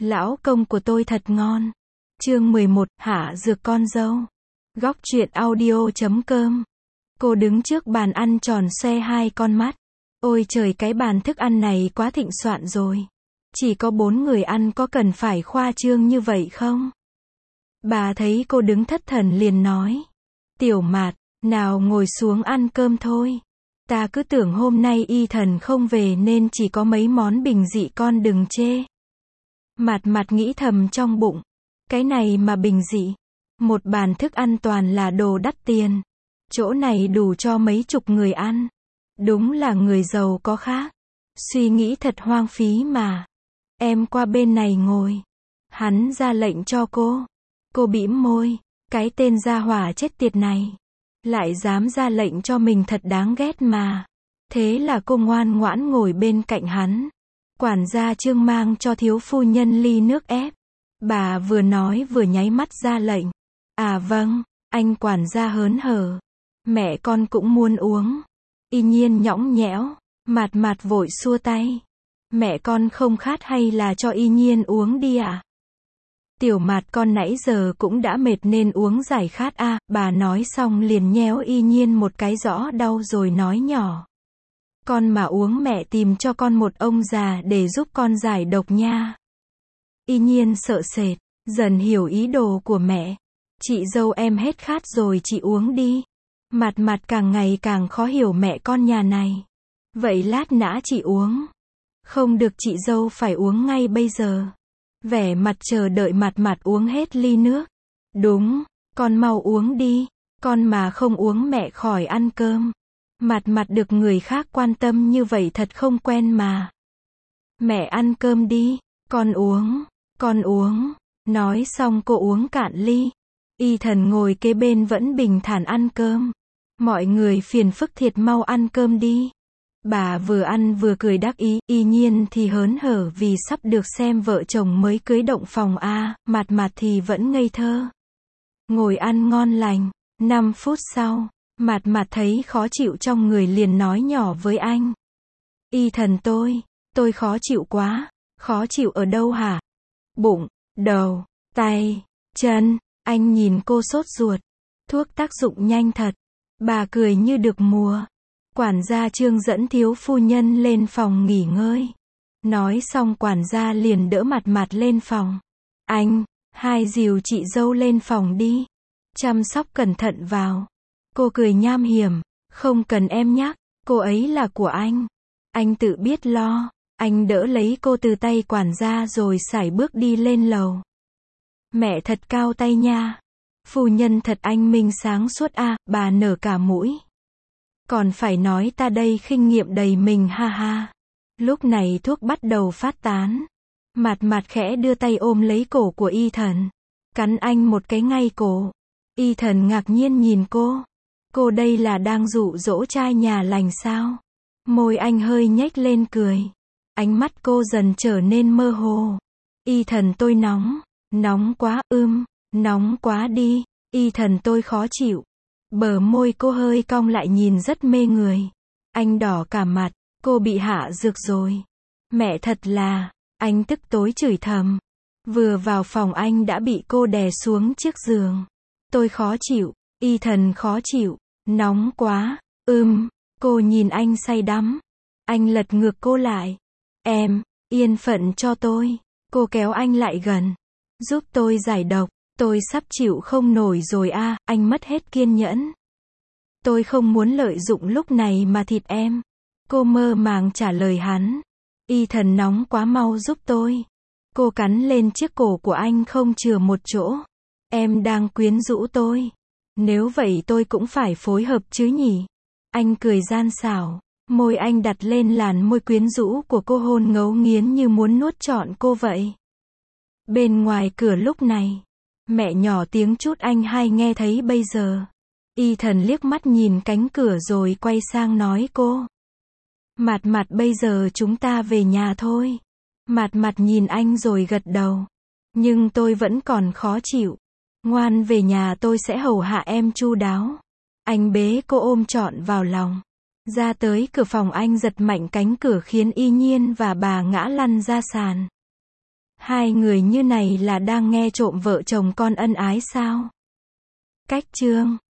Lão công của tôi thật ngon. Chương 11, hạ dược con dâu. Góc truyện audio.com. Cô đứng trước bàn ăn tròn xoe hai con mắt. Ôi trời, cái bàn thức ăn này quá thịnh soạn rồi. Chỉ có 4 người ăn, có cần phải khoa trương như vậy không? Bà thấy cô đứng thất thần liền nói. Tiểu Mạt, nào ngồi xuống ăn cơm thôi. Ta cứ tưởng hôm nay Y Thần không về nên chỉ có mấy món bình dị, con đừng chê. Mạt nghĩ thầm trong bụng. Cái này mà bình dị. Một bàn thức ăn toàn là đồ đắt tiền. Chỗ này đủ cho mấy chục người ăn. Đúng là người giàu có khác. Suy nghĩ thật hoang phí mà. Em qua bên này ngồi. Hắn ra lệnh cho cô. Cô bĩm môi. Cái tên gia hỏa chết tiệt này. Lại dám ra lệnh cho mình, thật đáng ghét mà. Thế là cô ngoan ngoãn ngồi bên cạnh hắn. Quản gia Trương mang cho thiếu phu nhân ly nước ép. Bà vừa nói vừa nháy mắt ra lệnh. À vâng, anh quản gia hớn hở. Mẹ con cũng muốn uống. Y Nhiên nhõng nhẽo. Mạt vội xua tay. Mẹ con không khát hay là cho Y Nhiên uống đi ạ? Tiểu Mạt con nãy giờ cũng đã mệt nên uống giải khát a. Bà nói xong liền nhéo Y Nhiên một cái rõ đau rồi nói nhỏ. Con mà uống mẹ tìm cho con một ông già để giúp con giải độc nha. Y Nhiên sợ sệt, dần hiểu ý đồ của mẹ. Chị dâu em hết khát rồi, chị uống đi. Mạt càng ngày càng khó hiểu mẹ con nhà này. Vậy lát nữa chị uống. Không được, chị dâu phải uống ngay bây giờ. Vẻ mặt chờ đợi Mạt uống hết ly nước. Đúng, con mau uống đi. Con mà không uống mẹ khỏi ăn cơm. Mạt được người khác quan tâm như vậy thật không quen mà. Mẹ ăn cơm đi, con uống. Nói xong cô uống cạn ly. Y Thần ngồi kế bên vẫn bình thản ăn cơm. Mọi người phiền phức thiệt, mau ăn cơm đi. Bà vừa ăn vừa cười đắc ý. Y Nhiên thì hớn hở vì sắp được xem vợ chồng mới cưới động phòng a. Mạt thì vẫn ngây thơ. Ngồi ăn ngon lành. 5 phút sau, Mạt thấy khó chịu trong người liền nói nhỏ với anh. Y Thần, tôi khó chịu quá. Khó chịu ở đâu hả? Bụng, đầu, tay, chân. Anh nhìn cô sốt ruột. Thuốc tác dụng nhanh thật. Bà cười như được mùa. Quản gia Trương dẫn thiếu phu nhân lên phòng nghỉ ngơi. Nói xong quản gia liền đỡ Mạt lên phòng. Anh, hai dìu chị dâu lên phòng đi. Chăm sóc cẩn thận vào. Cô cười nham hiểm. Không cần em nhắc, cô ấy là của anh. Anh tự biết lo. Anh đỡ lấy cô từ tay quản gia rồi sải bước đi lên lầu. Mẹ thật cao tay nha. Phu nhân thật anh minh sáng suốt a. Bà nở cả mũi. Còn phải nói ta đây kinh nghiệm đầy mình, ha ha. Lúc này thuốc bắt đầu phát tán. Mạt khẽ đưa tay ôm lấy cổ của Y Thần. Cắn anh một cái ngay cổ. Y Thần ngạc nhiên nhìn cô. Cô đây là đang dụ dỗ trai nhà lành sao? Môi anh hơi nhếch lên cười. Ánh mắt cô dần trở nên mơ hồ. Y Thần, tôi nóng quá, nóng quá đi. Y Thần, tôi khó chịu. Bờ môi cô hơi cong lại nhìn rất mê người. Anh đỏ cả mặt. Cô bị hạ dược rồi. Mẹ thật là. Anh tức tối chửi thầm. Vừa vào phòng anh đã bị cô đè xuống chiếc giường. Tôi khó chịu. Y Thần khó chịu. Nóng quá. Cô nhìn anh say đắm. Anh lật ngược cô lại. Em, yên phận cho tôi. Cô kéo anh lại gần. Giúp tôi giải độc. Tôi sắp chịu không nổi rồi a. Anh mất hết kiên nhẫn. Tôi không muốn lợi dụng lúc này mà thịt em. Cô mơ màng trả lời hắn. Y Thần nóng quá, mau giúp tôi. Cô cắn lên chiếc cổ của anh không chừa một chỗ. Em đang quyến rũ tôi. Nếu vậy tôi cũng phải phối hợp chứ nhỉ? Anh cười gian xảo. Môi anh đặt lên làn môi quyến rũ của cô, hôn ngấu nghiến như muốn nuốt trọn cô vậy. Bên ngoài cửa lúc này, mẹ nhỏ tiếng chút anh hay nghe thấy bây giờ. Y Thần liếc mắt nhìn cánh cửa rồi quay sang nói cô. Mạt bây giờ chúng ta về nhà thôi. Mạt nhìn anh rồi gật đầu. Nhưng tôi vẫn còn khó chịu. Ngoan về nhà, tôi sẽ hầu hạ em chu đáo. Anh bế cô ôm trọn vào lòng. Ra tới cửa phòng anh giật mạnh cánh cửa khiến Y Nhiên và bà ngã lăn ra sàn. Hai người như này là đang nghe trộm vợ chồng con ân ái sao? Cách chương